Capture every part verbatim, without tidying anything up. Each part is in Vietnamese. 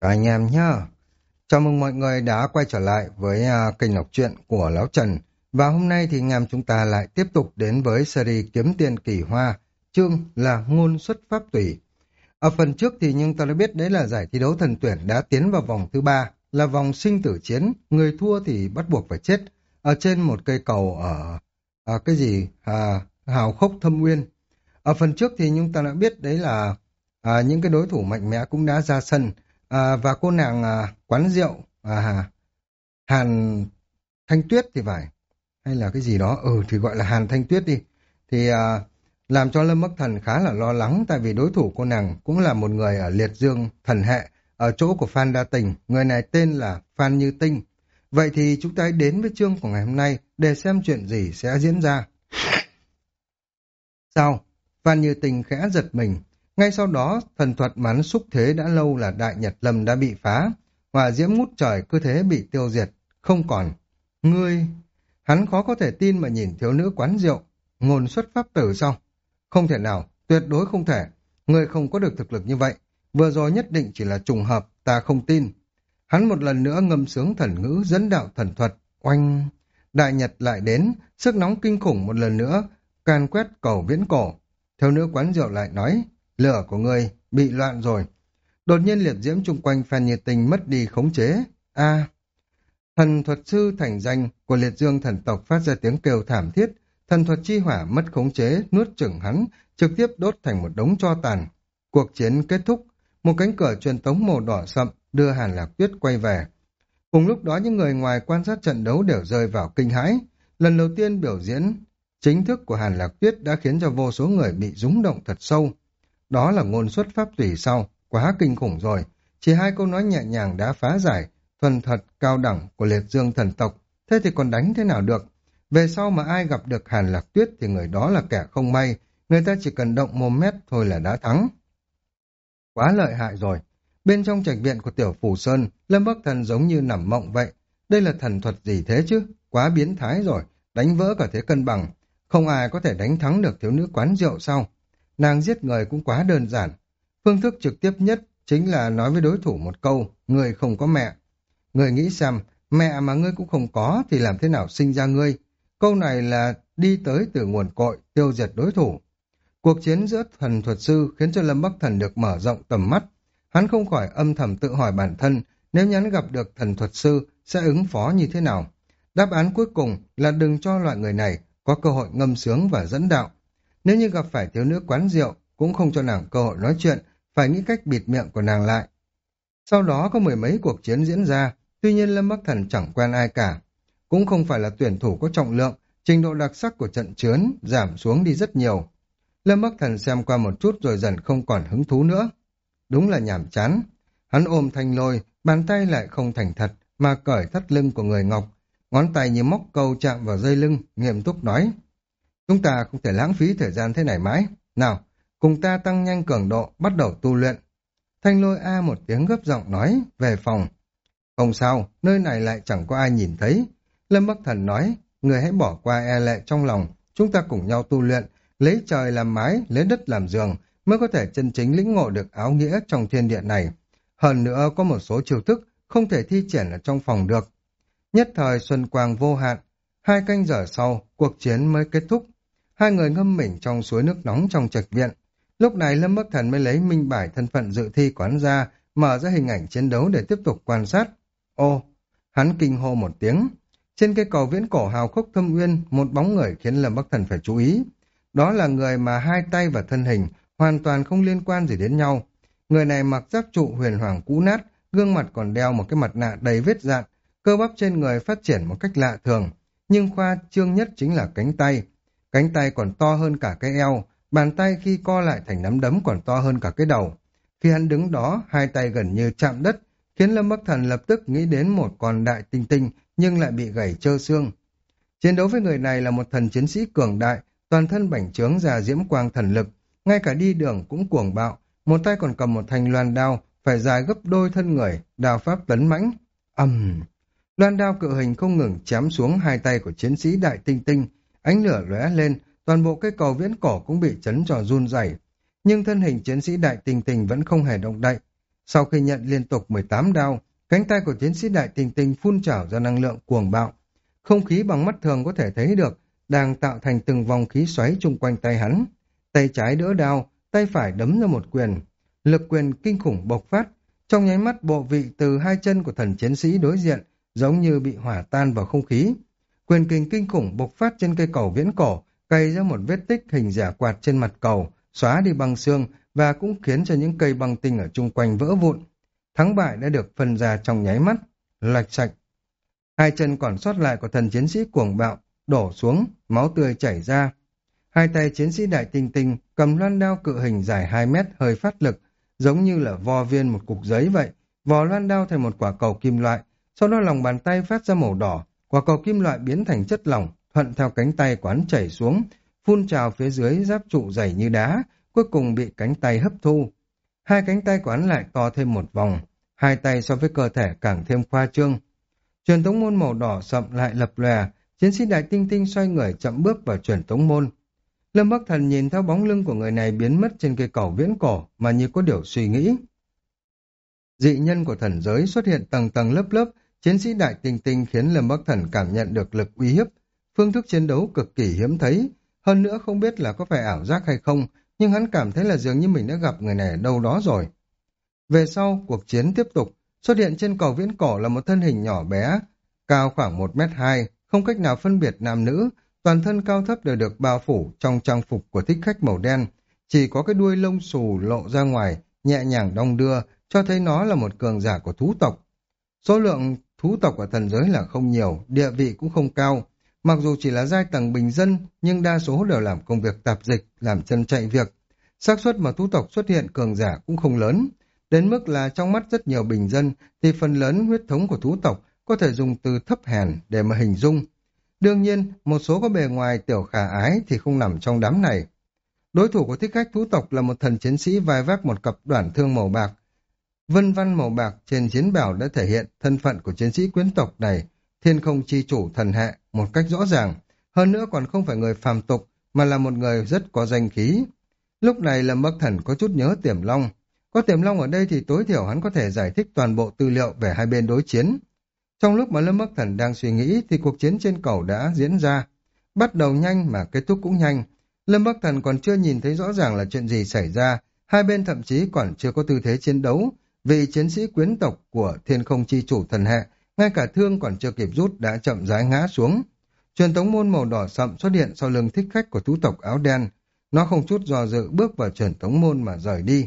Các anh em nhá. Chào mừng mọi người đã quay trở lại với à, kênh đọc truyện của Lão Trần. Và hôm nay thì anh em chúng ta lại tiếp tục đến với series Kiếm Tiền Kỳ Hoa, chương là Ngôn Xuất Pháp Tùy. Ở phần trước thì chúng ta đã biết đấy là giải thi đấu thần tuyển đã tiến vào vòng thứ ba, là vòng sinh tử chiến, người thua thì bắt buộc phải chết ở trên một cây cầu ở à, cái gì à, Hào Khốc Thâm Uyên. Ở phần trước thì chúng ta đã biết đấy là à, những cái đối thủ mạnh mẽ cũng đã ra sân. À, và cô nàng à, quán rượu à, Hàn Thanh Tuyết thì phải, hay là cái gì đó, ừ thì gọi là Hàn Thanh Tuyết đi, thì à, làm cho Lâm Bắc Thần khá là lo lắng, tại vì đối thủ cô nàng cũng là một người ở liệt dương thần hệ ở chỗ của Phan Đa Tình, người này tên là Phan Như Tinh. Vậy thì chúng ta hãy đến với chương của ngày hôm nay để xem chuyện gì sẽ diễn ra. Sao? Phan Như Tinh khẽ giật mình. Ngay sau đó, thần thuật mắn xúc thế đã lâu là Đại Nhật Lâm đã bị phá. Hỏa diễm ngút trời cứ thế bị tiêu diệt, không còn. Ngươi... Hắn khó có thể tin mà nhìn thiếu nữ quán rượu. Ngôn xuất pháp tử sao? Không thể nào, tuyệt đối không thể. Ngươi không có được thực lực như vậy. Vừa rồi nhất định chỉ là trùng hợp, ta không tin. Hắn một lần nữa ngâm sướng thần ngữ dẫn đạo thần thuật. Oanh... Đại Nhật lại đến, sức nóng kinh khủng một lần nữa, can quét cầu viễn cổ. Thiếu nữ quán rượu lại nói, lửa của ngươi bị loạn rồi. Đột nhiên liệt diễm chung quanh Phan Như Tinh mất đi khống chế. A, thần thuật sư thành danh của liệt dương thần tộc phát ra tiếng kêu thảm thiết. Thần thuật chi hỏa mất khống chế, nuốt chửng hắn, trực tiếp đốt thành một đống tro tàn. Cuộc chiến kết thúc, một cánh cửa truyền tống màu đỏ sậm đưa Hàn Lạc Tuyết quay về. Cùng lúc đó những người ngoài quan sát trận đấu đều rơi vào kinh hãi. Lần đầu tiên biểu diễn chính thức của Hàn Lạc Tuyết đã khiến cho vô số người bị rúng động thật sâu. Đó là ngôn xuất pháp tùy sau, quá kinh khủng rồi. Chỉ hai câu nói nhẹ nhàng đã phá giải thuần thật cao đẳng của liệt dương thần tộc. Thế thì còn đánh thế nào được? Về sau mà ai gặp được Hàn Lạc Tuyết thì người đó là kẻ không may. Người ta chỉ cần động mồm mép thôi là đã thắng. Quá lợi hại rồi. Bên trong trạch viện của Tiểu Phủ Sơn, Lâm Bắc Thần giống như nằm mộng vậy. Đây là thần thuật gì thế chứ? Quá biến thái rồi, đánh vỡ cả thế cân bằng. Không ai có thể đánh thắng được thiếu nữ quán rượu sao? Nàng giết người cũng quá đơn giản. Phương thức trực tiếp nhất chính là nói với đối thủ một câu, người không có mẹ. Người nghĩ xem, mẹ mà ngươi cũng không có thì làm thế nào sinh ra ngươi? Câu này là đi tới từ nguồn cội, tiêu diệt đối thủ. Cuộc chiến giữa thần thuật sư khiến cho Lâm Bắc Thần được mở rộng tầm mắt. Hắn không khỏi âm thầm tự hỏi bản thân, nếu nhắn gặp được thần thuật sư sẽ ứng phó như thế nào. Đáp án cuối cùng là đừng cho loại người này có cơ hội ngâm sướng và dẫn đạo. Nếu như gặp phải thiếu nữ quán rượu, cũng không cho nàng cơ hội nói chuyện, phải nghĩ cách bịt miệng của nàng lại. Sau đó có mười mấy cuộc chiến diễn ra, tuy nhiên Lâm Bắc Thần chẳng quen ai cả. Cũng không phải là tuyển thủ có trọng lượng, trình độ đặc sắc của trận chướn giảm xuống đi rất nhiều. Lâm Bắc Thần xem qua một chút rồi dần không còn hứng thú nữa. Đúng là nhàm chán. Hắn ôm thanh lôi, bàn tay lại không thành thật, mà cởi thắt lưng của người Ngọc. Ngón tay như móc câu chạm vào dây lưng, nghiêm túc nói. Chúng ta không thể lãng phí thời gian thế này mãi. Nào, cùng ta tăng nhanh cường độ, bắt đầu tu luyện. Thanh lôi a một tiếng gấp giọng nói, về phòng. Không sao, nơi này lại chẳng có ai nhìn thấy. Lâm Bắc Thần nói, người hãy bỏ qua e lệ trong lòng, chúng ta cùng nhau tu luyện, lấy trời làm mái, lấy đất làm giường, mới có thể chân chính lĩnh ngộ được áo nghĩa trong thiên địa này. Hơn nữa có một số chiêu thức không thể thi triển ở trong phòng được. Nhất thời xuân quang vô hạn, hai canh giờ sau, cuộc chiến mới kết thúc. Hai người ngâm mình trong suối nước nóng trong trạch viện. Lúc này Lâm Bắc Thần mới lấy minh bài thân phận dự thi quán ra, mở ra hình ảnh chiến đấu để tiếp tục quan sát. Ô, hắn kinh hô một tiếng. Trên cây cầu viễn cổ Hào Khốc Thâm Uyên, một bóng người khiến Lâm Bắc Thần phải chú ý. Đó là người mà hai tay và thân hình hoàn toàn không liên quan gì đến nhau. Người này mặc giáp trụ huyền hoàng cũ nát, gương mặt còn đeo một cái mặt nạ đầy vết dạn, cơ bắp trên người phát triển một cách lạ thường. Nhưng khoa trương nhất chính là cánh tay. Cánh tay còn to hơn cả cái eo, bàn tay khi co lại thành nắm đấm còn to hơn cả cái đầu. Khi hắn đứng đó, hai tay gần như chạm đất, khiến Lâm Bắc Thần lập tức nghĩ đến một con đại tinh tinh nhưng lại bị gãy trơ xương. Chiến đấu với người này là một thần chiến sĩ cường đại, toàn thân bành trướng ra diễm quang thần lực, ngay cả đi đường cũng cuồng bạo, một tay còn cầm một thanh loan đao, phải dài gấp đôi thân người, đao pháp tấn mãnh. Ầm! Uhm. Loan đao cự hình không ngừng chém xuống hai tay của chiến sĩ đại tinh tinh, ánh lửa lóe lên, toàn bộ cây cầu viễn cổ cũng bị chấn cho run rẩy. Nhưng thân hình chiến sĩ đại tinh tinh vẫn không hề động đậy. Sau khi nhận liên tục mười tám đao, cánh tay của chiến sĩ Đại Tinh Tinh phun trào ra năng lượng cuồng bạo. Không khí bằng mắt thường có thể thấy được, đang tạo thành từng vòng khí xoáy chung quanh tay hắn. Tay trái đỡ đao, tay phải đấm ra một quyền. Lực quyền kinh khủng bộc phát, trong nháy mắt bộ vị từ hai chân của thần chiến sĩ đối diện giống như bị hỏa tan vào không khí. Quyền kình kinh khủng bộc phát trên cây cầu viễn cổ, cày ra một vết tích hình giả quạt trên mặt cầu, xóa đi băng xương và cũng khiến cho những cây băng tinh ở chung quanh vỡ vụn. Thắng bại đã được phân ra trong nháy mắt, lạch sạch. Hai chân còn sót lại của thần chiến sĩ cuồng bạo đổ xuống, máu tươi chảy ra. Hai tay chiến sĩ Đại Tinh Tinh cầm loan đao cự hình dài hai mét hơi phát lực, giống như là vo viên một cục giấy vậy, vò loan đao thành một quả cầu kim loại, sau đó lòng bàn tay phát ra màu đỏ, quả cầu kim loại biến thành chất lỏng, thuận theo cánh tay quán chảy xuống, phun trào phía dưới giáp trụ dày như đá, cuối cùng bị cánh tay hấp thu. Hai cánh tay quán lại to thêm một vòng, hai tay so với cơ thể càng thêm khoa trương. Truyền tống môn màu đỏ sậm lại lập lòe, chiến sĩ Đại Tinh Tinh xoay người chậm bước vào truyền tống môn. Lâm Bắc Thần nhìn theo bóng lưng của người này biến mất trên cây cầu viễn cổ mà như có điều suy nghĩ. Dị nhân của thần giới xuất hiện tầng tầng lớp lớp, chiến sĩ Đại Tinh Tinh khiến Lâm Bắc Thần cảm nhận được lực uy hiếp. Phương thức chiến đấu cực kỳ hiếm thấy, hơn nữa không biết là có phải ảo giác hay không, nhưng hắn cảm thấy là dường như mình đã gặp người này ở đâu đó rồi. Về sau, cuộc chiến tiếp tục, xuất hiện trên cầu viễn cổ là một thân hình nhỏ bé, cao khoảng một mét hai, không cách nào phân biệt nam nữ, toàn thân cao thấp đều được bao phủ trong trang phục của thích khách màu đen, chỉ có cái đuôi lông xù lộ ra ngoài, nhẹ nhàng đong đưa, cho thấy nó là một cường giả của thú tộc. Số lượng thú tộc ở thần giới là không nhiều, địa vị cũng không cao, mặc dù chỉ là giai tầng bình dân, nhưng đa số đều làm công việc tạp dịch, làm chân chạy việc. Xác suất mà thú tộc xuất hiện cường giả cũng không lớn, đến mức là trong mắt rất nhiều bình dân thì phần lớn huyết thống của thú tộc có thể dùng từ thấp hèn để mà hình dung. Đương nhiên, một số có bề ngoài tiểu khả ái thì không nằm trong đám này. Đối thủ của thích khách thú tộc là một thần chiến sĩ vai vác một cặp đoản thương màu bạc. Vân văn màu bạc trên chiến bào đã thể hiện thân phận của chiến sĩ quyến tộc này, thiên không chi chủ thần hệ một cách rõ ràng, hơn nữa còn không phải người phàm tục mà là một người rất có danh khí. Lúc này Lâm Bắc Thần có chút nhớ Tiềm Long. Có Tiềm Long ở đây thì tối thiểu hắn có thể giải thích toàn bộ tư liệu về hai bên đối chiến. Trong lúc mà Lâm Bắc Thần đang suy nghĩ thì cuộc chiến trên cầu đã diễn ra. Bắt đầu nhanh mà kết thúc cũng nhanh. Lâm Bắc Thần còn chưa nhìn thấy rõ ràng là chuyện gì xảy ra, hai bên thậm chí còn chưa có tư thế chiến đấu, vì chiến sĩ quyến tộc của thiên không chi chủ thần hệ, ngay cả thương còn chưa kịp rút đã chậm rãi ngã xuống. Truyền tống môn màu đỏ sậm xuất hiện sau lưng thích khách của thú tộc áo đen. Nó không chút do dự bước vào truyền tống môn mà rời đi.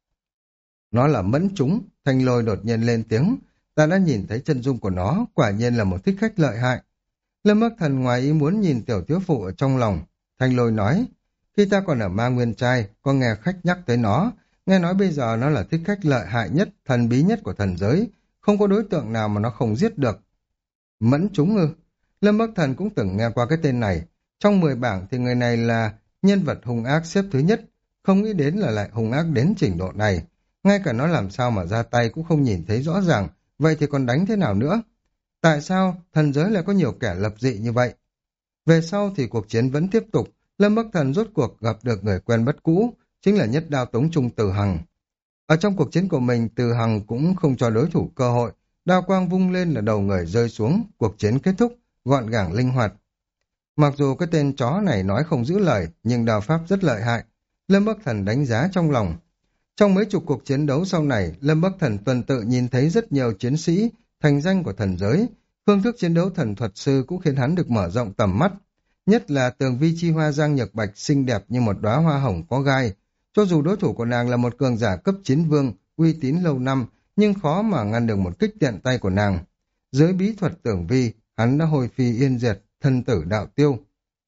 Nó là Mẫn Trúng, Thanh Lôi đột nhiên lên tiếng. Ta đã nhìn thấy chân dung của nó, quả nhiên là một thích khách lợi hại. Lâm Bắc Thần ngoài ý muốn nhìn tiểu thiếu phụ ở trong lòng. Thanh Lôi nói, khi ta còn ở Ma Nguyên Trai, có nghe khách nhắc tới nó, nghe nói bây giờ nó là thích khách lợi hại nhất, thần bí nhất của thần giới, không có đối tượng nào mà nó không giết được. Mẫn Trúng ư? Lâm Bắc Thần cũng từng nghe qua cái tên này. Trong mười bảng thì người này là nhân vật hung ác xếp thứ nhất, không nghĩ đến là lại hung ác đến trình độ này. Ngay cả nó làm sao mà ra tay cũng không nhìn thấy rõ ràng, vậy thì còn đánh thế nào nữa? Tại sao thần giới lại có nhiều kẻ lập dị như vậy? Về sau thì cuộc chiến vẫn tiếp tục, Lâm Bắc Thần rốt cuộc gặp được người quen bất cũ, chính là Nhất Đao Tống Trung Từ Hằng. Ở trong cuộc chiến của mình, Từ Hằng cũng không cho đối thủ cơ hội, đao quang vung lên là đầu người rơi xuống, cuộc chiến kết thúc, gọn gàng linh hoạt. Mặc dù cái tên chó này nói không giữ lời, nhưng đao pháp rất lợi hại, Lâm Bắc Thần đánh giá trong lòng. Trong mấy chục cuộc chiến đấu sau này, Lâm Bắc Thần tuần tự nhìn thấy rất nhiều chiến sĩ thành danh của thần giới, phương thức chiến đấu thần thuật sư cũng khiến hắn được mở rộng tầm mắt. Nhất là Tường Vi Chi Hoa Giang Nhược Bạch xinh đẹp như một đóa hoa hồng có gai. Cho dù đối thủ của nàng là một cường giả cấp chiến vương, uy tín lâu năm, nhưng khó mà ngăn được một kích tiện tay của nàng. Dưới bí thuật Tường Vi, hắn đã hồi phi yên diệt, thân tử đạo tiêu.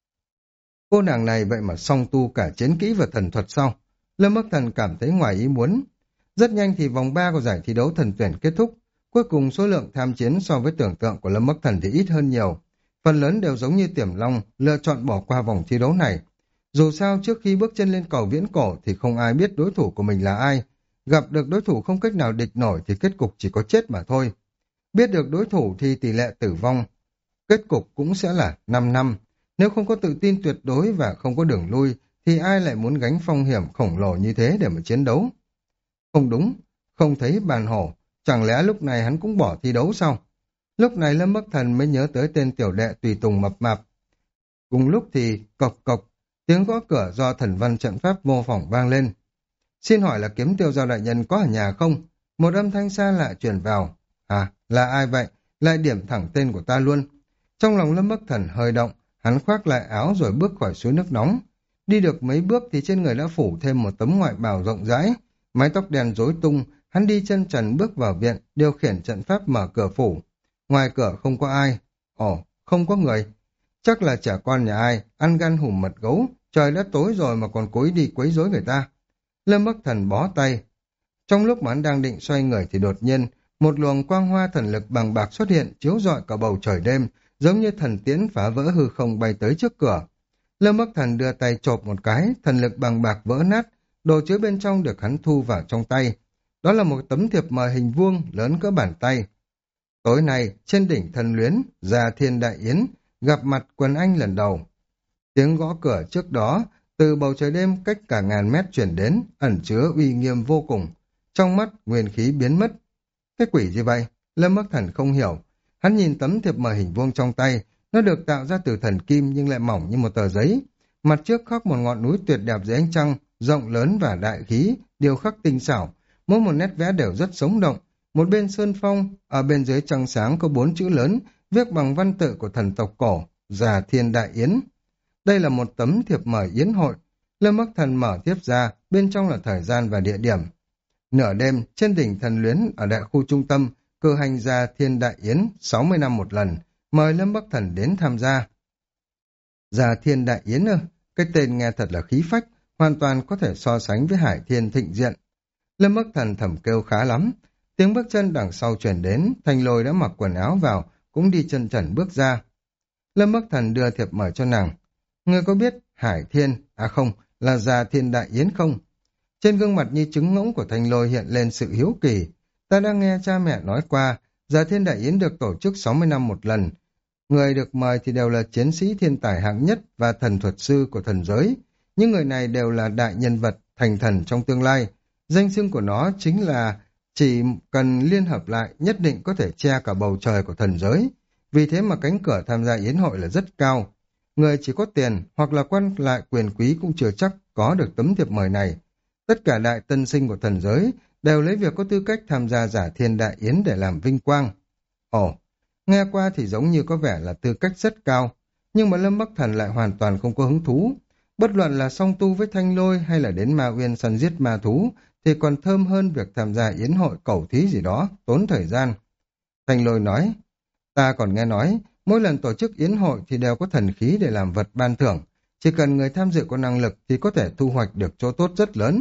Cô nàng này vậy mà song tu cả chiến kỹ và thần thuật sau. Lâm Bắc Thần cảm thấy ngoài ý muốn. Rất nhanh thì vòng ba của giải thi đấu thần tuyển kết thúc. Cuối cùng số lượng tham chiến so với tưởng tượng của Lâm Bắc Thần thì ít hơn nhiều. Phần lớn đều giống như Tiềm Long, lựa chọn bỏ qua vòng thi đấu này. Dù sao trước khi bước chân lên cầu viễn cổ thì không ai biết đối thủ của mình là ai. Gặp được đối thủ không cách nào địch nổi thì kết cục chỉ có chết mà thôi. Biết được đối thủ thì tỷ lệ tử vong. Kết cục cũng sẽ là năm năm. Nếu không có tự tin tuyệt đối và không có đường lui, thì ai lại muốn gánh phong hiểm khổng lồ như thế để mà chiến đấu? Không đúng, không thấy bàn hổ, chẳng lẽ lúc này hắn cũng bỏ thi đấu sao? Lúc này Lâm Bắc Thần mới nhớ tới tên tiểu đệ tùy tùng mập mạp. Cùng lúc thì cộc cộc, tiếng gõ cửa do thần văn trận pháp mô phỏng vang lên. Xin hỏi là Kiếm Tiêu Giao đại nhân có ở nhà không? Một âm thanh xa lạ truyền vào. À, là ai vậy? Lại điểm thẳng tên của ta luôn. Trong lòng Lâm Bắc Thần hơi động, hắn khoác lại áo rồi bước khỏi suối nước nóng. Đi được mấy bước thì trên người đã phủ thêm một tấm ngoại bào rộng rãi, mái tóc đen rối tung, hắn đi chân trần bước vào viện, điều khiển trận pháp mở cửa phủ. Ngoài cửa không có ai. Ồ, không có người. Chắc là trẻ con nhà ai, ăn gan hùm mật gấu, trời đã tối rồi mà còn cố ý đi quấy rối người ta. Lâm Bắc Thần bó tay. Trong lúc mà hắn đang định xoay người thì đột nhiên, một luồng quang hoa thần lực bằng bạc xuất hiện chiếu rọi cả bầu trời đêm, giống như thần tiễn phá vỡ hư không bay tới trước cửa. Lâm Bắc Thần đưa tay chộp một cái, thần lực bằng bạc vỡ nát, đồ chứa bên trong được hắn thu vào trong tay. Đó là một tấm thiệp mời hình vuông lớn cỡ bàn tay. Tối nay, trên đỉnh thần luyến, Già Thiên Đại Yến, gặp mặt Quần Anh lần đầu. Tiếng gõ cửa trước đó, từ bầu trời đêm cách cả ngàn mét chuyển đến, ẩn chứa uy nghiêm vô cùng. Trong mắt, nguyên khí biến mất. Cái quỷ gì vậy? Lâm Bắc Thần không hiểu. Hắn nhìn tấm thiệp mời hình vuông trong tay, nó được tạo ra từ thần kim nhưng lại mỏng như một tờ giấy. Mặt trước khắc một ngọn núi tuyệt đẹp dưới ánh trăng, rộng lớn và đại khí, điêu khắc tinh xảo. Mỗi một nét vẽ đều rất sống động. Một bên sơn phong, ở bên dưới trăng sáng có bốn chữ lớn, viết bằng văn tự của thần tộc cổ, Già Thiên Đại Yến. Đây là một tấm thiệp mời yến hội. Lâm Bắc Thần mở tiếp ra, bên trong là thời gian và địa điểm. Nửa đêm, trên đỉnh thần luyến ở đại khu trung tâm, cử hành Già Thiên Đại Yến sáu mươi năm một lần, mời Lâm Bắc Thần đến tham gia. Già Thiên Đại Yến ư? Cái tên nghe thật là khí phách, hoàn toàn có thể so sánh với Hải Thiên Thịnh Diện. Lâm Bắc Thần thầm kêu khá lắm. Tiếng bước chân đằng sau chuyển đến, Thanh Lôi đã mặc quần áo vào, cũng đi chân trần bước ra. Lâm Bắc Thần đưa thiệp mời cho nàng. Ngươi có biết Hải Thiên, à không, là Già Thiên Đại Yến không? Trên gương mặt như trứng ngỗng của Thanh Lôi hiện lên sự hiếu kỳ. Ta đã nghe cha mẹ nói qua, Già Thiên Đại Yến được tổ chức sáu mươi năm một lần. Người được mời thì đều là chiến sĩ thiên tài hạng nhất và thần thuật sư của thần giới. Những người này đều là đại nhân vật, thành thần trong tương lai. Danh xưng của nó chính là chỉ cần liên hợp lại nhất định có thể che cả bầu trời của thần giới. Vì thế mà cánh cửa tham gia yến hội là rất cao. Người chỉ có tiền hoặc là quan lại quyền quý cũng chưa chắc có được tấm thiệp mời này. Tất cả đại tân sinh của thần giới đều lấy việc có tư cách tham gia Già Thiên Đại Yến để làm vinh quang. Ồ, nghe qua thì giống như có vẻ là tư cách rất cao, nhưng mà Lâm Bắc Thần lại hoàn toàn không có hứng thú. Bất luận là song tu với Thanh Lôi hay là đến Ma Uyên săn giết ma thú, thì còn thơm hơn việc tham gia yến hội cẩu thí gì đó, tốn thời gian. Thanh Lôi nói, ta còn nghe nói, mỗi lần tổ chức yến hội thì đều có thần khí để làm vật ban thưởng, chỉ cần người tham dự có năng lực thì có thể thu hoạch được chỗ tốt rất lớn.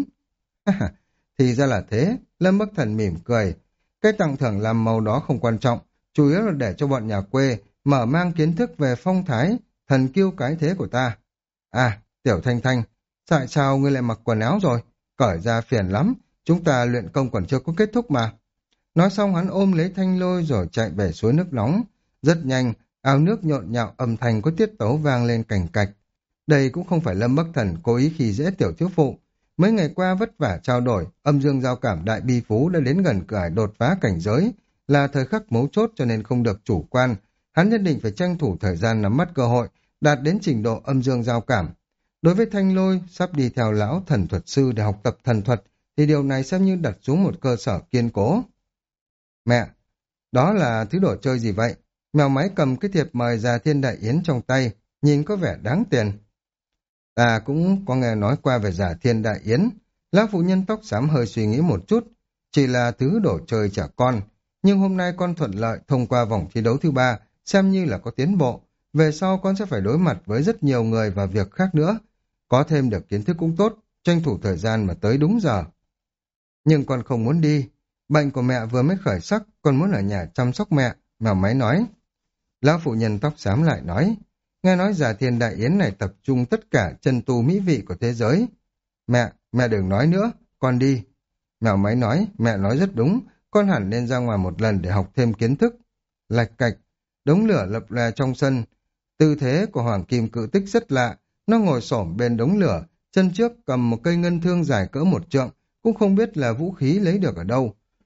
Thì ra là thế, Lâm Bắc Thần mỉm cười. Cái tặng thưởng làm màu đó không quan trọng, chủ yếu là để cho bọn nhà quê mở mang kiến thức về phong thái, thần kiêu cái thế của ta. À, Tiểu Thanh Thanh, tại sao ngươi lại mặc quần áo rồi? Cởi ra phiền lắm, chúng ta luyện công còn chưa có kết thúc mà. Nói xong hắn ôm lấy Thanh Lôi rồi chạy về suối nước nóng. Rất nhanh, ao nước nhộn nhạo âm thanh có tiết tấu vang lên cành cạch. Đây cũng không phải Lâm Bắc Thần cố ý khi dễ tiểu thiếu phụ. Mấy ngày qua vất vả trao đổi, âm dương giao cảm đại bi phú đã đến gần cửa ải đột phá cảnh giới, là thời khắc mấu chốt cho nên không được chủ quan. Hắn nhất định phải tranh thủ thời gian nắm bắt cơ hội, đạt đến trình độ âm dương giao cảm. Đối với Thanh Lôi, sắp đi theo lão thần thuật sư để học tập thần thuật, thì điều này xem như đặt xuống một cơ sở kiên cố. Mẹ, đó là thứ đồ chơi gì vậy? Mèo máy cầm cái thiệp mời Già Thiên Đại Yến trong tay, nhìn có vẻ đáng tiền. Ta cũng có nghe nói qua về Già Thiên Đại Yến. Lão phụ nhân tóc xám hơi suy nghĩ một chút, chỉ là thứ đồ chơi trẻ con. Nhưng hôm nay con thuận lợi thông qua vòng thi đấu thứ ba, xem như là có tiến bộ. Về sau con sẽ phải đối mặt với rất nhiều người và việc khác nữa. Có thêm được kiến thức cũng tốt, tranh thủ thời gian mà tới đúng giờ. Nhưng con không muốn đi. Bệnh của mẹ vừa mới khởi sắc, con muốn ở nhà chăm sóc mẹ, mèo máy nói. Lão phụ nhân tóc xám lại nói, nghe nói Già Thiên Đại Yến này tập trung tất cả chân tu mỹ vị của thế giới. Mẹ, mẹ đừng nói nữa, con đi. Mèo máy nói, mẹ nói rất đúng, con hẳn nên ra ngoài một lần để học thêm kiến thức. Lạch cạch, đống lửa lập lè trong sân. Tư thế của Hoàng Kim Cự Tích rất lạ, nó ngồi xổm bên đống lửa, chân trước cầm một cây ngân thương dài cỡ một trượng, cũng không biết là vũ khí lấy được ở đâu.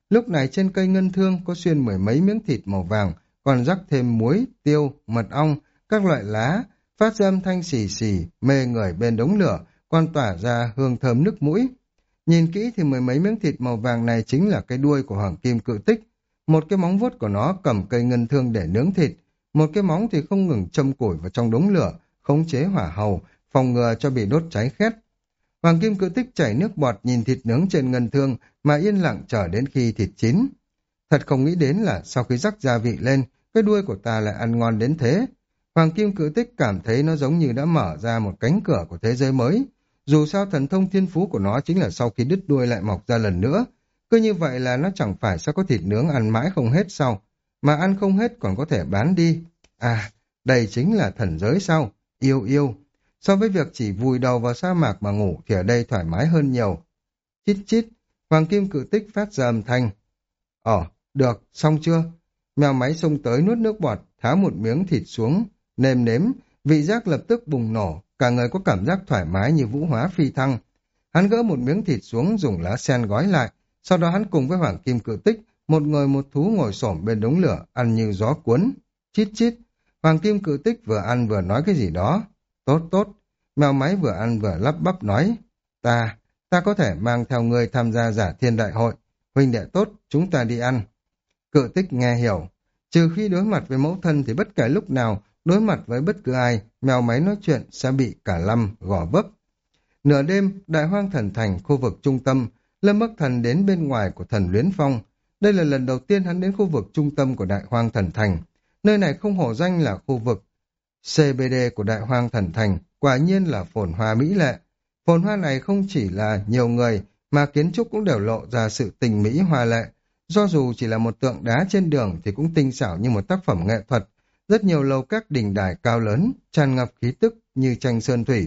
Lúc này trên cây ngân thương có xuyên mười mấy miếng thịt màu vàng, còn rắc thêm muối, tiêu, mật ong, các loại lá, phát ra âm thanh xì xì, mê người bên đống lửa, còn tỏa ra hương thơm nức mũi. Nhìn kỹ thì mười mấy miếng thịt màu vàng này chính là cái đuôi của hoàng kim cự tích. Một cái móng vuốt của nó cầm cây ngân thương để nướng thịt, một cái móng thì không ngừng châm củi vào trong đống lửa, khống chế hỏa hầu, phòng ngừa cho bị đốt cháy khét. Hoàng kim cự tích chảy nước bọt nhìn thịt nướng trên ngân thương mà yên lặng chờ đến khi thịt chín. Thật không nghĩ đến là sau khi rắc gia vị lên, cái đuôi của ta lại ăn ngon đến thế. Hoàng kim cự tích cảm thấy nó giống như đã mở ra một cánh cửa của thế giới mới. Dù sao thần thông thiên phú của nó chính là sau khi đứt đuôi lại mọc ra lần nữa. Cứ như vậy là nó chẳng phải sẽ có thịt nướng ăn mãi không hết sao, mà ăn không hết còn có thể bán đi. À, đây chính là thần giới sao? Yêu yêu. So với việc chỉ vùi đầu vào sa mạc mà ngủ thì ở đây thoải mái hơn nhiều. Chít chít, hoàng kim cự tích phát ra âm thanh. Ồ, được, xong chưa? Mèo máy xông tới nuốt nước bọt, tháo một miếng thịt xuống, nêm nếm, vị giác lập tức bùng nổ, cả người có cảm giác thoải mái như vũ hóa phi thăng. Hắn gỡ một miếng thịt xuống dùng lá sen gói lại, sau đó hắn cùng với hoàng kim cự tích, một người một thú ngồi xổm bên đống lửa, ăn như gió cuốn. Chít chít, hoàng kim cự tích vừa ăn vừa nói cái gì đó. Tốt tốt, mèo máy vừa ăn vừa lắp bắp nói. Ta, ta có thể mang theo người tham gia giả thiên đại hội. Huynh đệ tốt, chúng ta đi ăn. Cự tích nghe hiểu. Trừ khi đối mặt với mẫu thân thì bất kể lúc nào, đối mặt với bất cứ ai, mèo máy nói chuyện sẽ bị cả lâm gò vấp. Nửa đêm, đại hoang thần thành, khu vực trung tâm, Lâm Bắc Thần đến bên ngoài của thần Luyến Phong. Đây là lần đầu tiên hắn đến khu vực trung tâm của đại hoang thần thành. Nơi này không hổ danh là khu vực xê bê đê của đại hoang thần thành, quả nhiên là phồn hoa mỹ lệ. Phồn hoa này không chỉ là nhiều người, mà kiến trúc cũng đều lộ ra sự tình mỹ hoa lệ. Do dù chỉ là một tượng đá trên đường thì cũng tinh xảo như một tác phẩm nghệ thuật. Rất nhiều lầu các đình đài cao lớn, tràn ngập khí tức như tranh sơn thủy.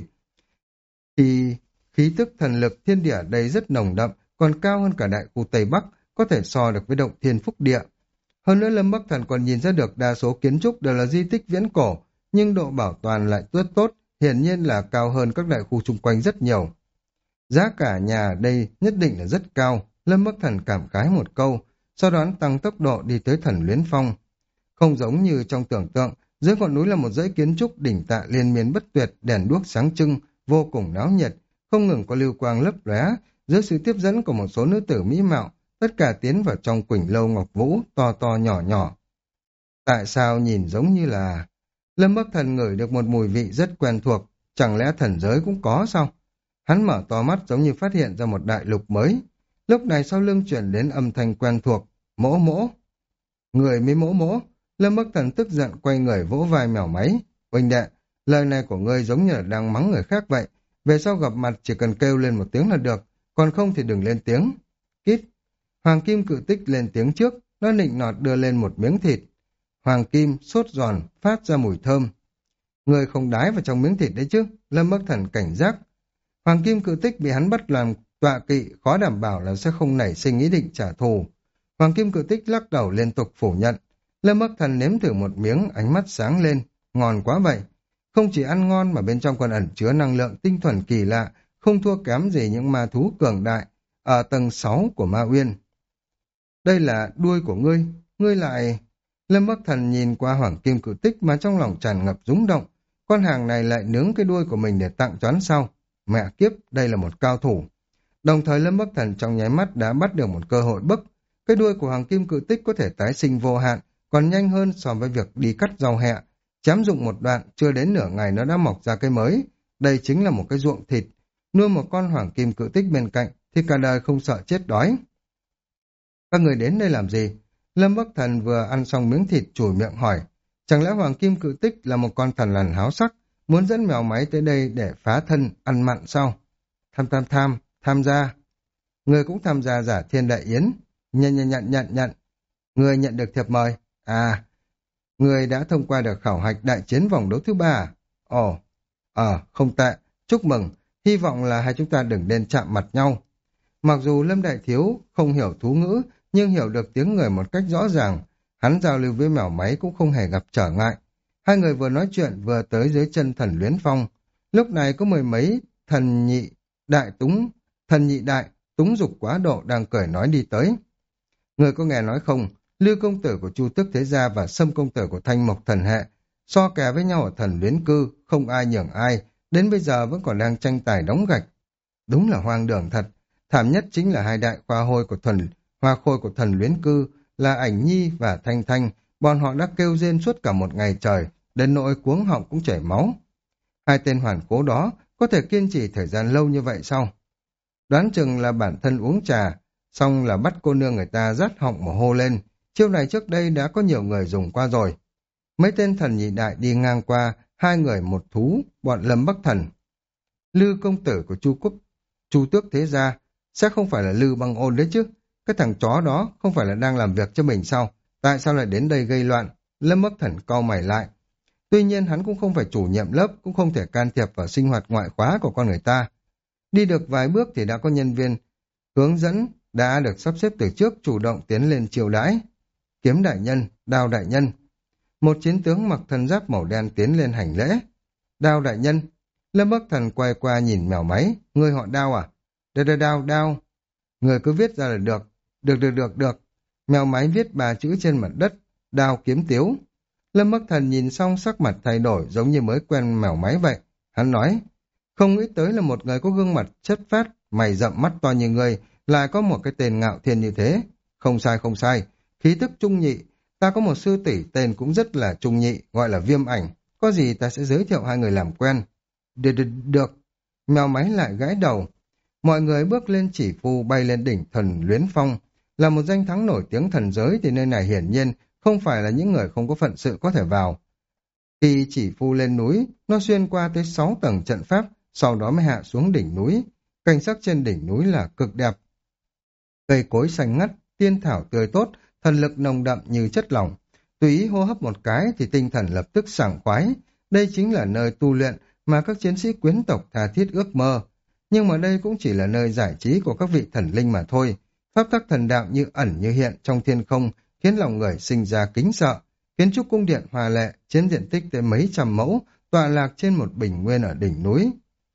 Thì khí tức thần lực thiên địa ở đây rất nồng đậm, còn cao hơn cả đại khu Tây Bắc, có thể so được với động thiên phúc địa. Hơn nữa Lâm Bắc Thần còn nhìn ra được đa số kiến trúc đều là di tích viễn cổ, nhưng độ bảo toàn lại rất tốt, hiển nhiên là cao hơn các đại khu xung quanh rất nhiều. Giá cả nhà ở đây nhất định là rất cao, Lâm Bắc Thần cảm khái một câu, sau đó tăng tốc độ đi tới thần Luyến Phong. Không giống như trong tưởng tượng, dưới ngọn núi là một dãy kiến trúc đỉnh tạ liên miên bất tuyệt, đèn đuốc sáng trưng, vô cùng náo nhiệt, không ngừng có lưu quang lấp lóe, dưới sự tiếp dẫn của một số nữ tử mỹ mạo, tất cả tiến vào trong Quỳnh Lâu Ngọc Vũ, to to nhỏ nhỏ. Tại sao nhìn giống như là... Lâm Bắc Thần ngửi được một mùi vị rất quen thuộc, chẳng lẽ thần giới cũng có sao? Hắn mở to mắt giống như phát hiện ra một đại lục mới. Lúc này sau lưng chuyển đến âm thanh quen thuộc, mỗ mỗ. Người mới mỗ mỗ, Lâm Bắc Thần tức giận quay người vỗ vai mèo máy. Huynh đệ, lời này của ngươi giống như là đang mắng người khác vậy. Về sau gặp mặt chỉ cần kêu lên một tiếng là được, còn không thì đừng lên tiếng. Kít. Hoàng Kim cự tích lên tiếng trước, nó nịnh nọt đưa lên một miếng thịt. Hoàng Kim sốt giòn, phát ra mùi thơm. Người không đái vào trong miếng thịt đấy chứ, Lâm Bắc Thần cảnh giác. Hoàng Kim cự tích bị hắn bắt làm tọa kỵ, khó đảm bảo là sẽ không nảy sinh ý định trả thù. Hoàng Kim cự tích lắc đầu liên tục phủ nhận. Lâm Bắc Thần nếm thử một miếng, ánh mắt sáng lên, ngon quá vậy. Không chỉ ăn ngon mà bên trong còn ẩn chứa năng lượng tinh thuần kỳ lạ, không thua kém gì những ma thú cường đại ở tầng sáu của Ma Uyên. Đây là đuôi của ngươi, ngươi lại... Lâm Bắc Thần nhìn qua Hoàng Kim cự tích mà trong lòng tràn ngập rúng động. Con hàng này lại nướng cái đuôi của mình để tặng cho hắn sau. Mẹ kiếp, đây là một cao thủ. Đồng thời Lâm Bắc Thần trong nháy mắt đã bắt được một cơ hội bấc. Cái đuôi của Hoàng Kim cự tích có thể tái sinh vô hạn, còn nhanh hơn so với việc đi cắt rau hẹ. Chém dụng một đoạn, chưa đến nửa ngày nó đã mọc ra cái mới. Đây chính là một cái ruộng thịt. Nuôi một con Hoàng Kim cự tích bên cạnh thì cả đời không sợ chết đói. Các người đến đây làm gì? Lâm Bắc Thần vừa ăn xong miếng thịt chùi miệng hỏi. Chẳng lẽ Hoàng Kim cự tích là một con thần lằn háo sắc, muốn dẫn mèo máy tới đây để phá thân, ăn mặn sao? Tham tham tham, tham gia. Người cũng tham gia giả thiên đại yến. Nhận nhận nhận nhận nhận. Người nhận được thiệp mời. À, người đã thông qua được khảo hạch đại chiến vòng đấu thứ ba à? Ồ, ờ, không tệ, chúc mừng. Hy vọng là hai chúng ta đừng nên chạm mặt nhau. Mặc dù Lâm Đại Thiếu không hiểu thú ngữ, nhưng hiểu được tiếng người một cách rõ ràng. Hắn giao lưu với mèo máy cũng không hề gặp trở ngại. Hai người vừa nói chuyện vừa tới dưới chân thần Luyến Phong. Lúc này có mười mấy thần nhị đại túng, thần nhị đại, túng dục quá độ đang cười nói đi tới. Người có nghe nói không, Lưu công tử của Chu Tước Thế Gia và Sâm công tử của Thanh Mộc Thần Hệ so kè với nhau ở thần luyến cư, không ai nhường ai, đến bây giờ vẫn còn đang tranh tài đóng gạch. Đúng là hoang đường thật, thảm nhất chính là hai đại khoa hôi của thần, hoa khôi của thần luyến cư là Ảnh Nhi và Thanh Thanh, bọn họ đã kêu rên suốt cả một ngày trời, đến nỗi cuống họng cũng chảy máu. Hai tên hoàn cố đó có thể kiên trì thời gian lâu như vậy sao? Đoán chừng là bản thân uống trà, xong là bắt cô nương người ta rát họng mà hô lên. Chiêu này trước đây đã có nhiều người dùng qua rồi. Mấy tên thần nhị đại đi ngang qua, hai người một thú, bọn Lâm Bắc Thần. Lư công tử của Chu Quốc, Chu Tước Thế Gia, sẽ không phải là Lư Băng Ôn đấy chứ? Cái thằng chó đó không phải là đang làm việc cho mình sao? Tại sao lại đến đây gây loạn? Lâm Bắc Thần cau mày lại. Tuy nhiên hắn cũng không phải chủ nhiệm lớp, cũng không thể can thiệp vào sinh hoạt ngoại khóa của con người ta. Đi được vài bước thì đã có nhân viên hướng dẫn đã được sắp xếp từ trước chủ động tiến lên chiêu đãi. Kiếm đại nhân, Đao đại nhân. Một chiến tướng mặc thân giáp màu đen tiến lên hành lễ. Đao đại nhân. Lâm Bắc Thần quay qua nhìn mèo máy. Người họ Đao à? Đao đao đao đao. Người cứ viết ra là được. Được được được được. Mèo máy viết ba chữ trên mặt đất. Đao kiếm tiếu. Lâm Bắc Thần nhìn xong sắc mặt thay đổi giống như mới quen mèo máy vậy. Hắn nói, không nghĩ tới là một người có gương mặt chất phát, mày rậm mắt to như người, lại có một cái tên ngạo thiên như thế. Không sai không sai, khí tức trung nhị. Ta có một sư tỷ tên cũng rất là trung nhị, gọi là Viêm Ảnh. Có gì ta sẽ giới thiệu hai người làm quen. Được, được, được. Mèo máy lại gãi đầu. Mọi người bước lên chỉ phu bay lên đỉnh thần Luyến Phong. Là một danh thắng nổi tiếng thần giới thì nơi này hiển nhiên không phải là những người không có phận sự có thể vào. Khi chỉ phu lên núi, nó xuyên qua tới sáu tầng trận pháp, sau đó mới hạ xuống đỉnh núi. Cảnh sắc trên đỉnh núi là cực đẹp. Cây cối xanh ngắt, tiên thảo tươi tốt, thần lực nồng đậm như chất lỏng. Tùy ý hô hấp một cái thì tinh thần lập tức sảng khoái. Đây chính là nơi tu luyện mà các chiến sĩ quyến tộc tha thiết ước mơ. Nhưng mà đây cũng chỉ là nơi giải trí của các vị thần linh mà thôi. Pháp tắc thần đạo như ẩn như hiện trong thiên không, khiến lòng người sinh ra kính sợ. Kiến trúc cung điện hòa lệ, chiếm diện tích tới mấy trăm mẫu, tọa lạc trên một bình nguyên ở đỉnh núi.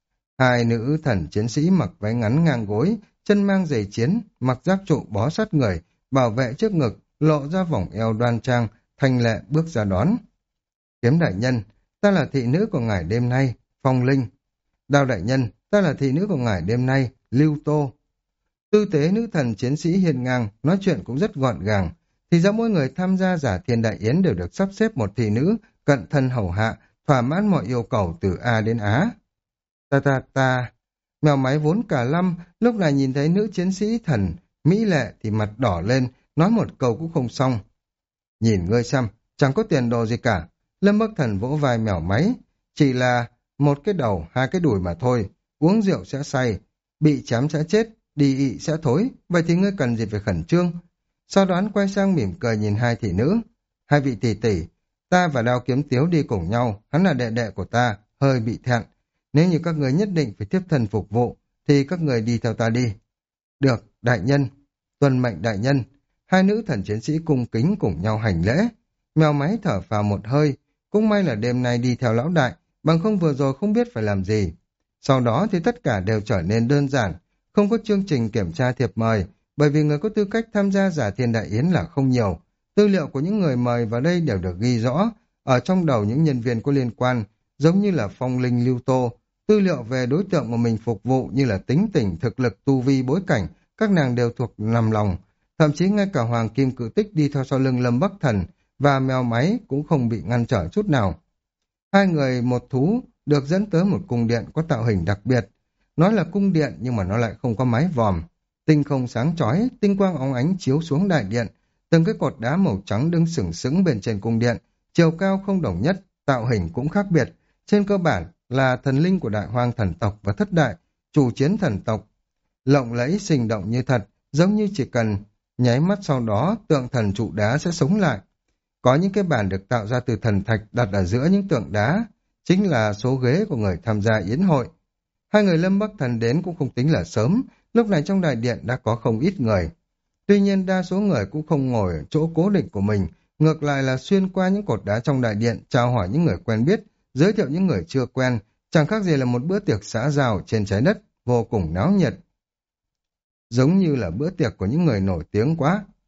Hai nữ thần chiến sĩ mặc váy ngắn ngang gối, chân mang giày chiến, mặc giáp trụ bó sát người, bảo vệ trước ngực, lộ ra vòng eo đoan trang, thanh lệ bước ra đón. Kiếm đại nhân, ta là thị nữ của ngài đêm nay, Phong Linh. Đao đại nhân, ta là thị nữ của ngài đêm nay, Lưu Tô. Tư tế nữ thần chiến sĩ hiên ngang, nói chuyện cũng rất gọn gàng. Thì ra mỗi người tham gia giả thiên đại yến đều được sắp xếp một thị nữ, cận thân hầu hạ, thỏa mãn mọi yêu cầu từ A đến Á. Ta ta ta, mèo máy vốn cả lâm, lúc này nhìn thấy nữ chiến sĩ thần, mỹ lệ thì mặt đỏ lên, nói một câu cũng không xong. Nhìn ngươi xem, chẳng có tiền đồ gì cả. Lâm Bắc Thần vỗ vai mèo máy, chỉ là một cái đầu, hai cái đùi mà thôi, uống rượu sẽ say, bị chém sẽ chết, đi ị sẽ thối, vậy thì ngươi cần gì phải khẩn trương. Sau đó hắn quay sang mỉm cười nhìn hai thị nữ. Hai vị tỷ tỷ, ta và Đao Kiếm Tiếu đi cùng nhau, hắn là đệ đệ của ta, hơi bị thẹn. Nếu như các người nhất định phải tiếp thân phục vụ, thì các người đi theo ta đi. Được, đại nhân. Tuân mệnh đại nhân. Hai nữ thần chiến sĩ cung kính cùng nhau hành lễ. Mèo máy thở phào một hơi. Cũng may là đêm nay đi theo lão đại, bằng không vừa rồi không biết phải làm gì. Sau đó thì tất cả đều trở nên đơn giản, không có chương trình kiểm tra thiệp mời, bởi vì người có tư cách tham gia giả thiên đại yến là không nhiều. Tư liệu của những người mời vào đây đều được ghi rõ, ở trong đầu những nhân viên có liên quan, giống như là Phong Linh Lưu Tô. Tư liệu về đối tượng của mình phục vụ như là tính tình, thực lực, tu vi, bối cảnh, các nàng đều thuộc nằm lòng. Thậm chí ngay cả Hoàng Kim Cự Tích đi theo sau lưng Lâm Bắc Thần và mèo máy cũng không bị ngăn trở chút nào. Hai người một thú được dẫn tới một cung điện có tạo hình đặc biệt. Nói là cung điện nhưng mà nó lại không có mái vòm. Tinh không sáng chói, tinh quang óng ánh chiếu xuống đại điện. Từng cái cột đá màu trắng đứng sừng sững bên trên cung điện, chiều cao không đồng nhất, tạo hình cũng khác biệt. Trên cơ bản là thần linh của đại hoang thần tộc và thất đại, chủ chiến thần tộc. Lộng lẫy sinh động như thật, giống như chỉ cần nháy mắt sau đó tượng thần trụ đá sẽ sống lại. Có những cái bàn được tạo ra từ thần thạch đặt ở giữa những tượng đá, chính là số ghế của người tham gia yến hội. Hai người Lâm Bắc Thần đến cũng không tính là sớm, lúc này trong đại điện đã có không ít người. Tuy nhiên đa số người cũng không ngồi ở chỗ cố định của mình, ngược lại là xuyên qua những cột đá trong đại điện, chào hỏi những người quen biết, giới thiệu những người chưa quen, chẳng khác gì là một bữa tiệc xã giao trên trái đất, vô cùng náo nhiệt. Giống như là bữa tiệc của những người nổi tiếng quá,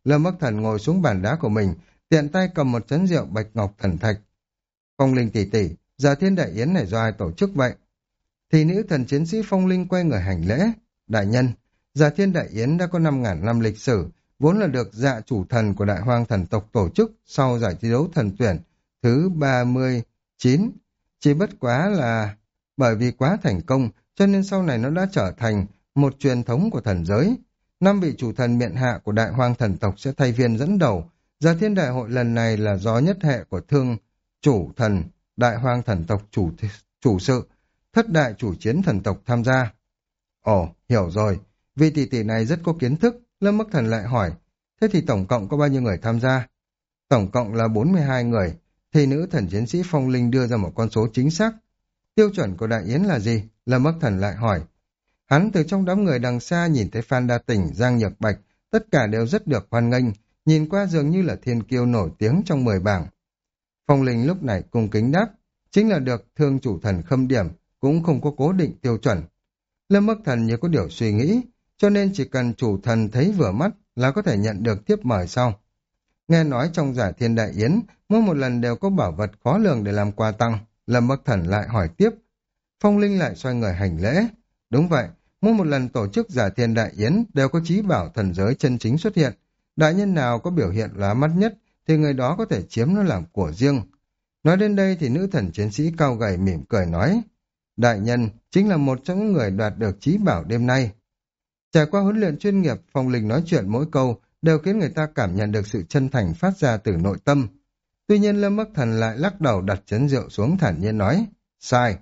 Lâm Bắc Thần ngồi xuống bàn đá của mình, tiện tay cầm một chén rượu bạch ngọc thần thạch. Phong Linh tỷ tỷ, giờ thiên đại yến này do ai tổ chức vậy? Thì nữ thần chiến sĩ Phong Linh quay người hành lễ. Đại nhân, giờ thiên đại yến đã có năm ngàn năm lịch sử, vốn là được dạ chủ thần của đại hoang thần tộc tổ chức sau giải thi đấu thần tuyển thứ ba mươi chín. Chỉ bất quá là bởi vì quá thành công, cho nên sau này nó đã trở thành một truyền thống của thần giới. Năm vị chủ thần miện hạ của đại hoang thần tộc sẽ thay phiên dẫn đầu. Giờ thiên đại hội lần này là do nhất hệ của thương chủ thần đại hoang thần tộc chủ chủ sự, thất đại chủ chiến thần tộc tham gia. Ồ, hiểu rồi. Vị tỷ tỷ này rất có kiến thức. Lâm Bắc Thần lại hỏi, thế thì tổng cộng có bao nhiêu người tham gia? Tổng cộng là bốn mươi hai người. Thì nữ thần chiến sĩ Phong Linh đưa ra một con số chính xác. Tiêu chuẩn của đại yến là gì? Lâm Bắc Thần lại hỏi. Hắn từ trong đám người đằng xa nhìn thấy Phan Đa Tỉnh, Giang Nhược Bạch, tất cả đều rất được hoan nghênh, nhìn qua dường như là thiên kiêu nổi tiếng trong mười bảng. Phong Linh lúc này cung kính đáp, chính là được thương chủ thần khâm điểm, cũng không có cố định tiêu chuẩn. Lâm Bắc Thần như có điều suy nghĩ, cho nên chỉ cần chủ thần thấy vừa mắt là có thể nhận được tiếp mời sau. Nghe nói trong giải thiên đại yến, mỗi một lần đều có bảo vật khó lường để làm quà tăng. Lâm Bắc Thần lại hỏi tiếp. Phong Linh lại xoay người hành lễ. Đúng vậy, mỗi một lần tổ chức giải thiên đại yến đều có chí bảo thần giới chân chính xuất hiện. Đại nhân nào có biểu hiện lóa mắt nhất thì người đó có thể chiếm nó làm của riêng. Nói đến đây thì nữ thần chiến sĩ cao gầy mỉm cười nói. Đại nhân chính là một trong những người đoạt được chí bảo đêm nay. Trải qua huấn luyện chuyên nghiệp, Phong Linh nói chuyện mỗi câu đều khiến người ta cảm nhận được sự chân thành phát ra từ nội tâm. Tuy nhiên Lâm Bắc Thần lại lắc đầu đặt chén rượu xuống thản nhiên nói. Sai.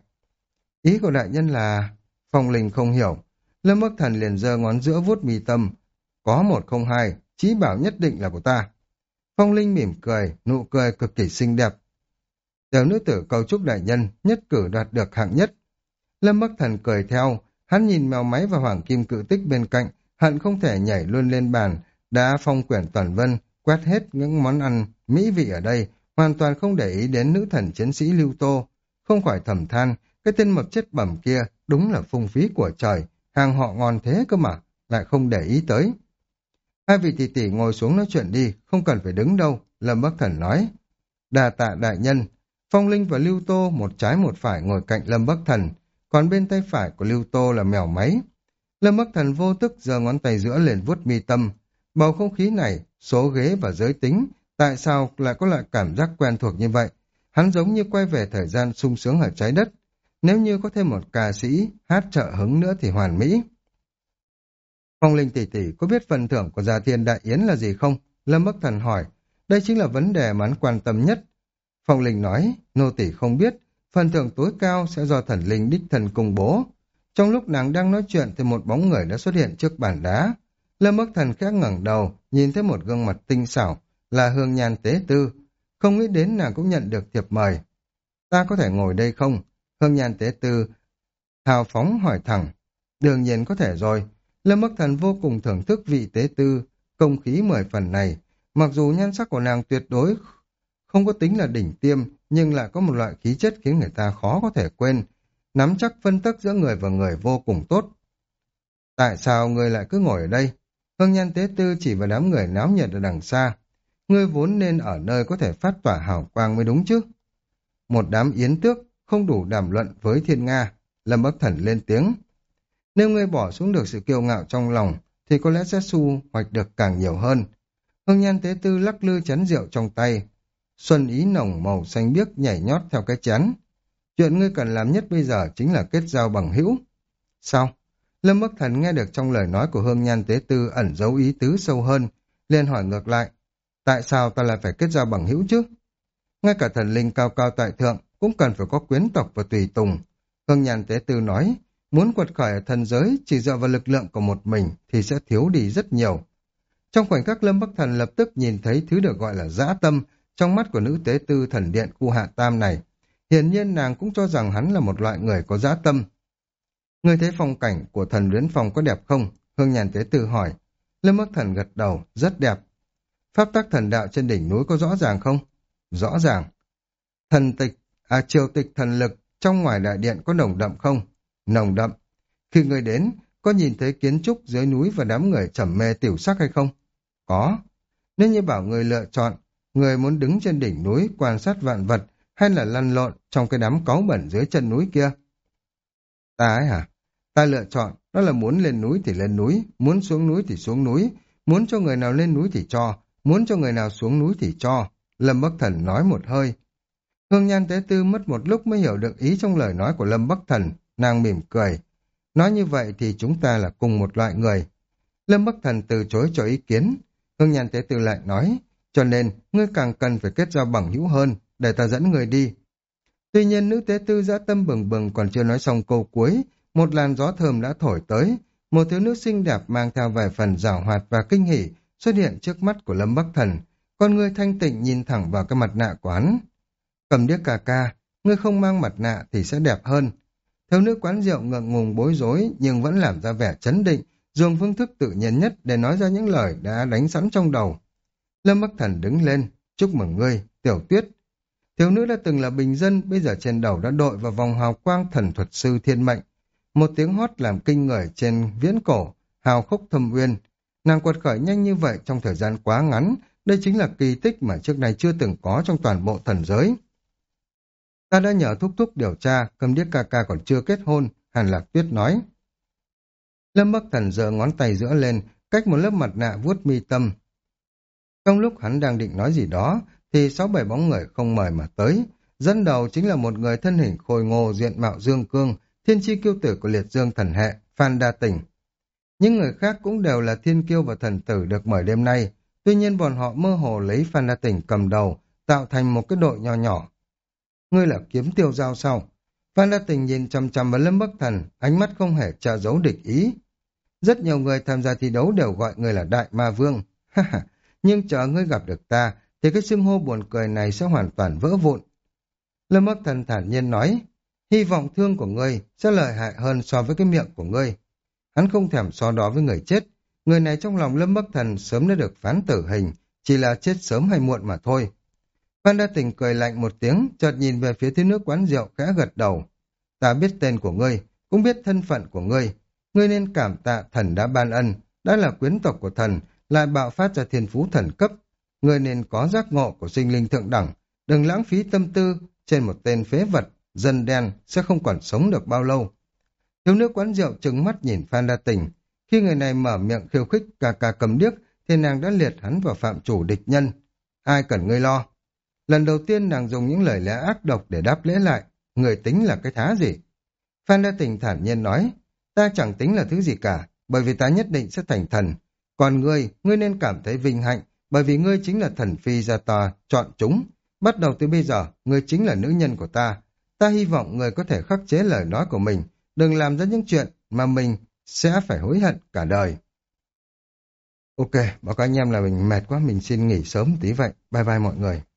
Ý của đại nhân là... Phong Linh không hiểu. Lâm Bắc Thần liền giơ ngón giữa vuốt mi tâm. Có một không hai, chí bảo nhất định là của ta. Phong Linh mỉm cười, nụ cười cực kỳ xinh đẹp. Tiểu nữ tử cầu chúc đại nhân nhất cử đoạt được hạng nhất. Lâm Bắc Thần cười theo, hắn nhìn mèo máy và hoàng kim cự tích bên cạnh, hận không thể nhảy luôn lên bàn, đã phong quyển toàn vân, quét hết những món ăn mỹ vị ở đây, hoàn toàn không để ý đến nữ thần chiến sĩ Lưu Tô. Không khỏi thầm than, cái tên mập chết bẩm kia đúng là phung phí của trời, hàng họ ngon thế cơ mà, lại không để ý tới. Hai vị tỷ tỷ ngồi xuống nói chuyện đi, không cần phải đứng đâu, Lâm Bắc Thần nói. Đà tạ đại nhân. Phong Linh và Lưu Tô một trái một phải ngồi cạnh Lâm Bắc Thần, còn bên tay phải của Lưu Tô là mèo máy. Lâm Bắc Thần vô thức giơ ngón tay giữa lên vuốt mi tâm. Bầu không khí này, số ghế và giới tính, tại sao lại có loại cảm giác quen thuộc như vậy? Hắn giống như quay về thời gian sung sướng ở trái đất. Nếu như có thêm một ca sĩ hát trợ hứng nữa thì hoàn mỹ. Phong Linh tỷ tỷ có biết phần thưởng của Gia Thiên Đại Yến là gì không? Lâm Bắc Thần hỏi. Đây chính là vấn đề mà hắn quan tâm nhất. Phong Linh nói, nô tỷ không biết, phần thưởng tối cao sẽ do thần linh đích thần công bố. Trong lúc nàng đang nói chuyện thì một bóng người đã xuất hiện trước bàn đá. Lâm Bắc Thần khẽ ngẩng đầu, nhìn thấy một gương mặt tinh xảo, là Hương Nhan Tế Tư. Không nghĩ đến nàng cũng nhận được thiệp mời. Ta có thể ngồi đây không? Hương Nhan Tế Tư hào phóng hỏi thẳng. Đương nhiên có thể rồi. Lâm Bắc Thần vô cùng thưởng thức vị Tế Tư, công khí mười phần này. Mặc dù nhan sắc của nàng tuyệt đối không có tính là đỉnh tiêm, nhưng lại có một loại khí chất khiến người ta khó có thể quên. Nắm chắc phân tắc giữa người và người vô cùng tốt. Tại sao ngươi lại cứ ngồi ở đây? Hương Nhan Tế Tư chỉ vào đám người náo nhiệt ở đằng xa. Ngươi vốn nên ở nơi có thể phát tỏa hào quang mới đúng chứ. Một đám yến tước không đủ đàm luận với Thiên Nga. Lâm Bắc Thần lên tiếng. Nếu ngươi bỏ xuống được sự kiêu ngạo trong lòng, thì có lẽ sẽ thu hoạch được càng nhiều hơn. Hương Nhan Tế Tư lắc lư chén rượu trong tay. Xuân ý nồng màu xanh biếc nhảy nhót theo cái chén. Chuyện ngươi cần làm nhất bây giờ chính là kết giao bằng hữu. Sao? Lâm Bắc Thần nghe được trong lời nói của Hương Nhan Tế Tư ẩn dấu ý tứ sâu hơn, liền hỏi ngược lại. Tại sao ta lại phải kết giao bằng hữu chứ? Ngay cả thần linh cao cao tại thượng cũng cần phải có quyến tộc và tùy tùng. Hương Nhan Tế Tư nói, muốn quật khởi ở thần giới chỉ dựa vào lực lượng của một mình thì sẽ thiếu đi rất nhiều. Trong khoảnh khắc Lâm Bắc Thần lập tức nhìn thấy thứ được gọi là dã tâm trong mắt của nữ tế tư thần điện khu hạ tam này. Hiển nhiên nàng cũng cho rằng hắn là một loại người có dã tâm. Ngươi thấy phong cảnh của thần luyến phòng có đẹp không? Hương Nhan Tế Tư hỏi. Lâm Bắc Thần gật đầu, rất đẹp. Pháp tắc thần đạo trên đỉnh núi có rõ ràng không? Rõ ràng. Thần tịch, à triều tịch thần lực trong ngoài đại điện có nồng đậm không? Nồng đậm. Khi ngươi đến, có nhìn thấy kiến trúc dưới núi và đám người trầm mê tiểu sắc hay không? Có. Nếu như bảo người lựa chọn, người muốn đứng trên đỉnh núi quan sát vạn vật hay là lăn lộn trong cái đám cáu bẩn dưới chân núi kia? Ta ấy hả? Ta lựa chọn, đó là muốn lên núi thì lên núi, muốn xuống núi thì xuống núi, muốn cho người nào lên núi thì cho, muốn cho người nào xuống núi thì cho. Lâm Bắc Thần nói một hơi. Hương Nhan Tế Tư mất một lúc mới hiểu được ý trong lời nói của Lâm Bắc Thần, nàng mỉm cười. Nói như vậy thì chúng ta là cùng một loại người. Lâm Bắc Thần từ chối cho ý kiến. Hương Nhan Tế Tư lại nói, cho nên ngươi càng cần phải kết giao bằng hữu hơn, để ta dẫn người đi. Tuy nhiên nữ tế tư dã tâm bừng bừng còn chưa nói xong câu cuối, một làn gió thơm đã thổi tới, một thiếu nữ xinh đẹp mang theo vài phần giảo hoạt và kinh hỉ xuất hiện trước mắt của Lâm Bắc Thần, con ngươi thanh tịnh nhìn thẳng vào cái mặt nạ của hắn. Cầm điếc ca ca, ngươi không mang mặt nạ thì sẽ đẹp hơn. Thiếu nữ quán rượu ngượng ngùng bối rối nhưng vẫn làm ra vẻ chấn định, dùng phương thức tự nhiên nhất để nói ra những lời đã đánh sẵn trong đầu. Lâm Bắc Thần đứng lên, chúc mừng ngươi, Tiểu Tuyết. Thiếu nữ đã từng là bình dân, bây giờ trên đầu đã đội vào vòng hào quang thần thuật sư thiên mệnh. Một tiếng hót làm kinh người trên viễn cổ, hào khúc thâm uyên. Nàng quật khởi nhanh như vậy trong thời gian quá ngắn, đây chính là kỳ tích mà trước này chưa từng có trong toàn bộ thần giới. Ta đã nhờ thúc thúc điều tra, cầm điếc ca ca còn chưa kết hôn, Hàn Lạc Tuyết nói. Lâm Bắc Thần giơ ngón tay giữa lên, cách một lớp mặt nạ vuốt mi tâm. Trong lúc hắn đang định nói gì đó, thì sáu bảy bóng người không mời mà tới. Dẫn đầu chính là một người thân hình khôi ngô diện mạo dương cương, thiên chi kiêu tử của liệt dương thần hệ, Phan Đa Tỉnh. Những người khác cũng đều là thiên kiêu và thần tử được mời đêm nay, tuy nhiên bọn họ mơ hồ lấy Phan Đa Tỉnh cầm đầu, tạo thành một cái đội nho nhỏ. Ngươi là kiếm tiêu giao sao? Phan Đa Tỉnh nhìn chằm chằm vào Lâm Bắc Thần, ánh mắt không hề che giấu địch ý. Rất nhiều người tham gia thi đấu đều gọi ngươi là Đại Ma Vương. Nhưng chờ ngươi gặp được ta, thì cái xưng hô buồn cười này sẽ hoàn toàn vỡ vụn. Lâm Bắc Thần thản nhiên nói, hy vọng thương của ngươi sẽ lợi hại hơn so với cái miệng của ngươi. Hắn không thèm so đo với người chết. Người này trong lòng Lâm Bắc Thần sớm đã được phán tử hình, chỉ là chết sớm hay muộn mà thôi. Phan Đa Tình cười lạnh một tiếng, chợt nhìn về phía thiếu nữ quán rượu khẽ gật đầu. Ta biết tên của ngươi, cũng biết thân phận của ngươi. Ngươi nên cảm tạ thần đã ban ân, đã là quyến tộc của thần, lại bạo phát ra thiên phú thần cấp. Ngươi nên có giác ngộ của sinh linh thượng đẳng, đừng lãng phí tâm tư trên một tên phế vật, dân đen sẽ không còn sống được bao lâu. Thiếu nữ quán rượu trừng mắt nhìn Phan Đa Tình. Khi người này mở miệng khiêu khích cà cà cầm điếc, thì nàng đã liệt hắn vào phạm chủ địch nhân. Ai cần ngươi lo? Lần đầu tiên nàng dùng những lời lẽ ác độc để đáp lễ lại. Người tính là cái thá gì? Phan Đa Tình thản nhiên nói, ta chẳng tính là thứ gì cả, bởi vì ta nhất định sẽ thành thần. Còn ngươi, ngươi nên cảm thấy vinh hạnh, bởi vì ngươi chính là thần phi gia ta chọn chúng. Bắt đầu từ bây giờ, ngươi chính là nữ nhân của ta. Ta hy vọng ngươi có thể khắc chế lời nói của mình, đừng làm ra những chuyện mà mình sẽ phải hối hận cả đời. Ok, báo cáo anh em là mình mệt quá, mình xin nghỉ sớm tí vậy. Bye bye mọi người.